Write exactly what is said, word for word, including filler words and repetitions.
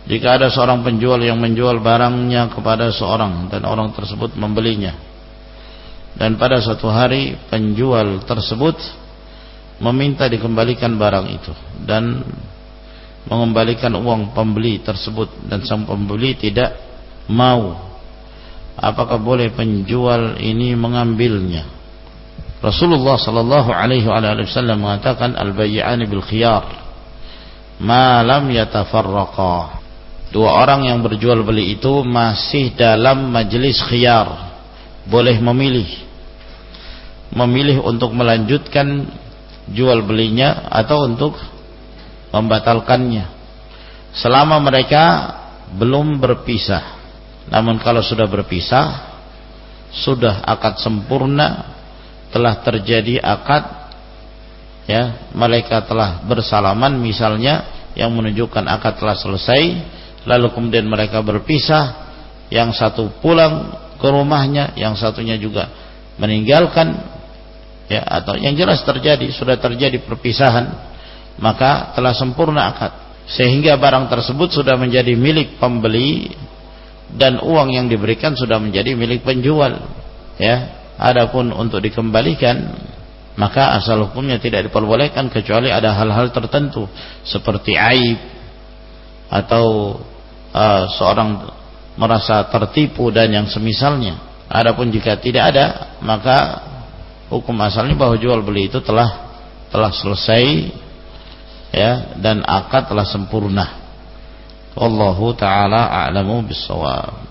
Jika ada seorang penjual yang menjual barangnya kepada seorang dan orang tersebut membelinya, dan pada suatu hari penjual tersebut meminta dikembalikan barang itu dan mengembalikan uang pembeli tersebut, dan sang pembeli tidak mau, apakah boleh penjual ini mengambilnya? Rasulullah sallallahu alaihi wasallam mengatakan al-bay'ani bil khiyar ma lam yatafarraqa. Dua orang yang berjual beli itu masih dalam majelis khiyar, boleh memilih memilih untuk melanjutkan jual belinya atau untuk membatalkannya selama mereka belum berpisah. Namun kalau sudah berpisah, sudah akad sempurna, telah terjadi akad, ya, mereka telah bersalaman misalnya, yang menunjukkan akad telah selesai, lalu kemudian mereka berpisah, yang satu pulang ke rumahnya, yang satunya juga meninggalkan, ya, atau yang jelas terjadi, sudah terjadi perpisahan, maka telah sempurna akad, sehingga barang tersebut sudah menjadi milik pembeli dan uang yang diberikan sudah menjadi milik penjual, ya. Adapun untuk dikembalikan, maka asal hukumnya tidak diperbolehkan kecuali ada hal-hal tertentu seperti aib atau uh, seorang merasa tertipu dan yang semisalnya. Adapun jika tidak ada, maka hukum asalnya bahwa jual beli itu telah telah selesai, ya, dan akad telah sempurna. Wallahu taala a'lamu bissawab.